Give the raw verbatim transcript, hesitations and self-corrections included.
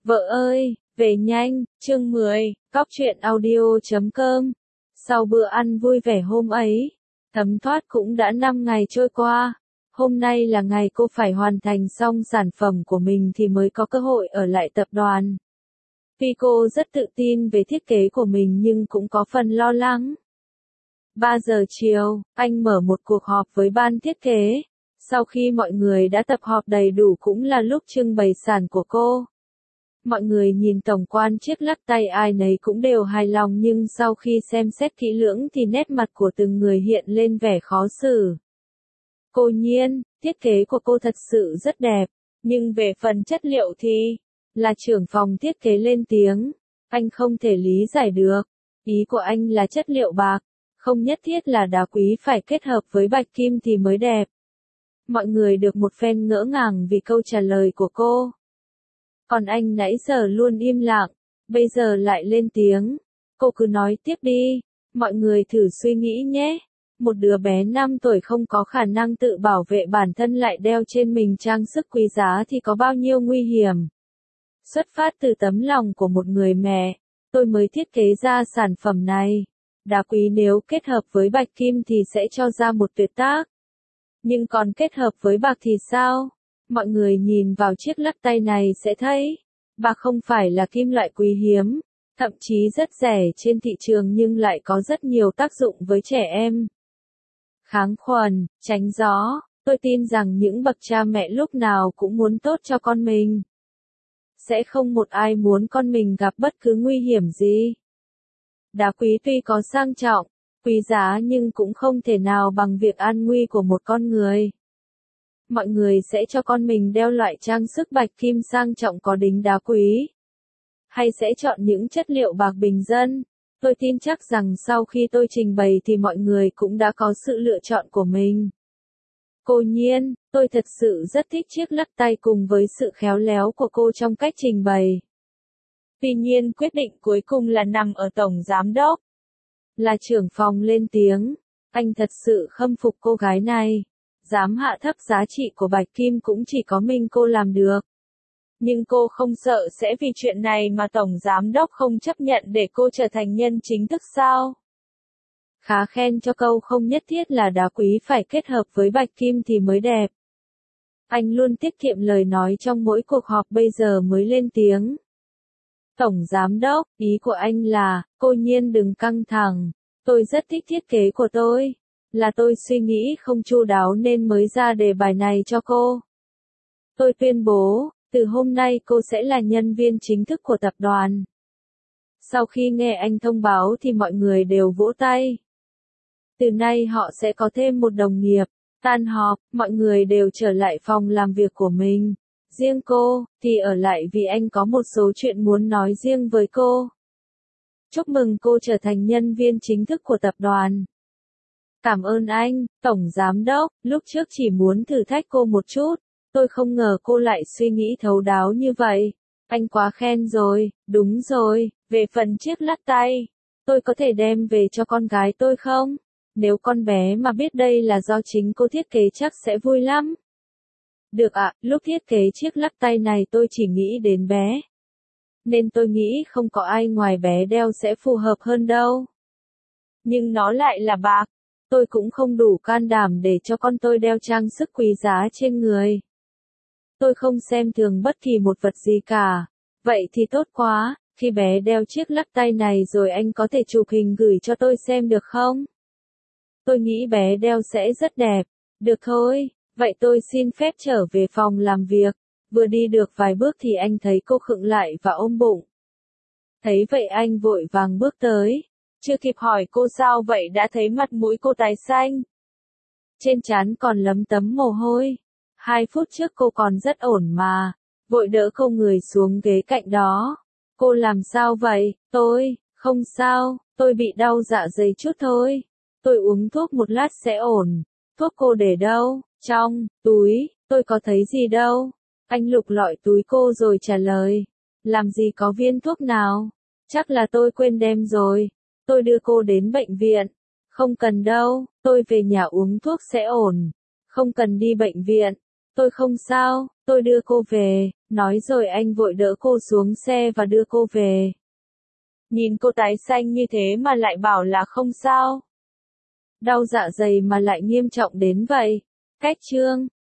Vợ ơi, về nhanh, chương mười, cóc truyện audio chấm com. Sau bữa ăn vui vẻ hôm ấy, thấm thoát cũng đã năm ngày trôi qua. Hôm nay là ngày cô phải hoàn thành xong sản phẩm của mình thì mới có cơ hội ở lại tập đoàn. Tuy cô rất tự tin về thiết kế của mình nhưng cũng có phần lo lắng. ba giờ chiều, anh mở một cuộc họp với ban thiết kế. Sau khi mọi người đã tập họp đầy đủ cũng là lúc trưng bày sản của cô. Mọi người nhìn tổng quan chiếc lắc tay ai nấy cũng đều hài lòng nhưng sau khi xem xét kỹ lưỡng thì nét mặt của từng người hiện lên vẻ khó xử. Cô Nhiên, thiết kế của cô thật sự rất đẹp, nhưng về phần chất liệu thì, là trưởng phòng thiết kế lên tiếng, anh không thể lý giải được. Ý của anh là chất liệu bạc, không nhất thiết là đá quý phải kết hợp với bạch kim thì mới đẹp. Mọi người được một phen ngỡ ngàng vì câu trả lời của cô. Còn anh nãy giờ luôn im lặng, bây giờ lại lên tiếng. Cô cứ nói tiếp đi, mọi người thử suy nghĩ nhé. Một đứa bé năm tuổi không có khả năng tự bảo vệ bản thân lại đeo trên mình trang sức quý giá thì có bao nhiêu nguy hiểm. Xuất phát từ tấm lòng của một người mẹ, tôi mới thiết kế ra sản phẩm này. Đá quý nếu kết hợp với bạch kim thì sẽ cho ra một tuyệt tác. Nhưng còn kết hợp với bạc thì sao? Mọi người nhìn vào chiếc lắc tay này sẽ thấy, bạc không phải là kim loại quý hiếm, thậm chí rất rẻ trên thị trường nhưng lại có rất nhiều tác dụng với trẻ em. Kháng khuẩn, tránh gió, tôi tin rằng những bậc cha mẹ lúc nào cũng muốn tốt cho con mình. Sẽ không một ai muốn con mình gặp bất cứ nguy hiểm gì. Đá quý tuy có sang trọng, quý giá nhưng cũng không thể nào bằng việc an nguy của một con người. Mọi người sẽ cho con mình đeo loại trang sức bạch kim sang trọng có đính đá quý, hay sẽ chọn những chất liệu bạc bình dân. Tôi tin chắc rằng sau khi tôi trình bày thì mọi người cũng đã có sự lựa chọn của mình. Cô Nhiên, tôi thật sự rất thích chiếc lắc tay cùng với sự khéo léo của cô trong cách trình bày. Tuy nhiên quyết định cuối cùng là nằm ở tổng giám đốc. Là trưởng phòng lên tiếng, anh thật sự khâm phục cô gái này. Dám hạ thấp giá trị của bạch kim cũng chỉ có mình cô làm được. Nhưng cô không sợ sẽ vì chuyện này mà tổng giám đốc không chấp nhận để cô trở thành nhân chính thức sao? Khá khen cho câu không nhất thiết là đá quý phải kết hợp với bạch kim thì mới đẹp. Anh luôn tiết kiệm lời nói trong mỗi cuộc họp bây giờ mới lên tiếng. Tổng giám đốc, ý của anh là, cô Nhiên đừng căng thẳng, tôi rất thích thiết kế của tôi. Là tôi suy nghĩ không chu đáo nên mới ra đề bài này cho cô. Tôi tuyên bố, từ hôm nay cô sẽ là nhân viên chính thức của tập đoàn. Sau khi nghe anh thông báo thì mọi người đều vỗ tay. Từ nay họ sẽ có thêm một đồng nghiệp. Tan họp, mọi người đều trở lại phòng làm việc của mình. Riêng cô, thì ở lại vì anh có một số chuyện muốn nói riêng với cô. Chúc mừng cô trở thành nhân viên chính thức của tập đoàn. Cảm ơn anh, Tổng Giám đốc, lúc trước chỉ muốn thử thách cô một chút, tôi không ngờ cô lại suy nghĩ thấu đáo như vậy. Anh quá khen rồi, đúng rồi, về phần chiếc lắc tay, tôi có thể đem về cho con gái tôi không? Nếu con bé mà biết đây là do chính cô thiết kế chắc sẽ vui lắm. Được ạ, lúc thiết kế chiếc lắc tay này tôi chỉ nghĩ đến bé. Nên tôi nghĩ không có ai ngoài bé đeo sẽ phù hợp hơn đâu. Nhưng nó lại là bạc. Tôi cũng không đủ can đảm để cho con tôi đeo trang sức quý giá trên người. Tôi không xem thường bất kỳ một vật gì cả. Vậy thì tốt quá, khi bé đeo chiếc lắc tay này rồi anh có thể chụp hình gửi cho tôi xem được không? Tôi nghĩ bé đeo sẽ rất đẹp. Được thôi, vậy tôi xin phép trở về phòng làm việc. Vừa đi được vài bước thì anh thấy cô khựng lại và ôm bụng. Thấy vậy anh vội vàng bước tới. Chưa kịp hỏi cô sao vậy đã thấy mặt mũi cô tái xanh. Trên trán còn lấm tấm mồ hôi. Hai phút trước cô còn rất ổn mà. Vội đỡ cô người xuống ghế cạnh đó. Cô làm sao vậy? Tôi, không sao, tôi bị đau dạ dày chút thôi. Tôi uống thuốc một lát sẽ ổn. Thuốc cô để đâu? Trong túi, tôi có thấy gì đâu. Anh lục lọi túi cô rồi trả lời. Làm gì có viên thuốc nào? Chắc là tôi quên đem rồi. Tôi đưa cô đến bệnh viện. Không cần đâu, tôi về nhà uống thuốc sẽ ổn. Không cần đi bệnh viện. Tôi không sao, Tôi đưa cô về, nói rồi anh vội đỡ cô xuống xe và đưa cô về. Nhìn cô tái xanh như thế mà lại bảo là không sao. Đau dạ dày mà lại nghiêm trọng đến vậy. Cách chương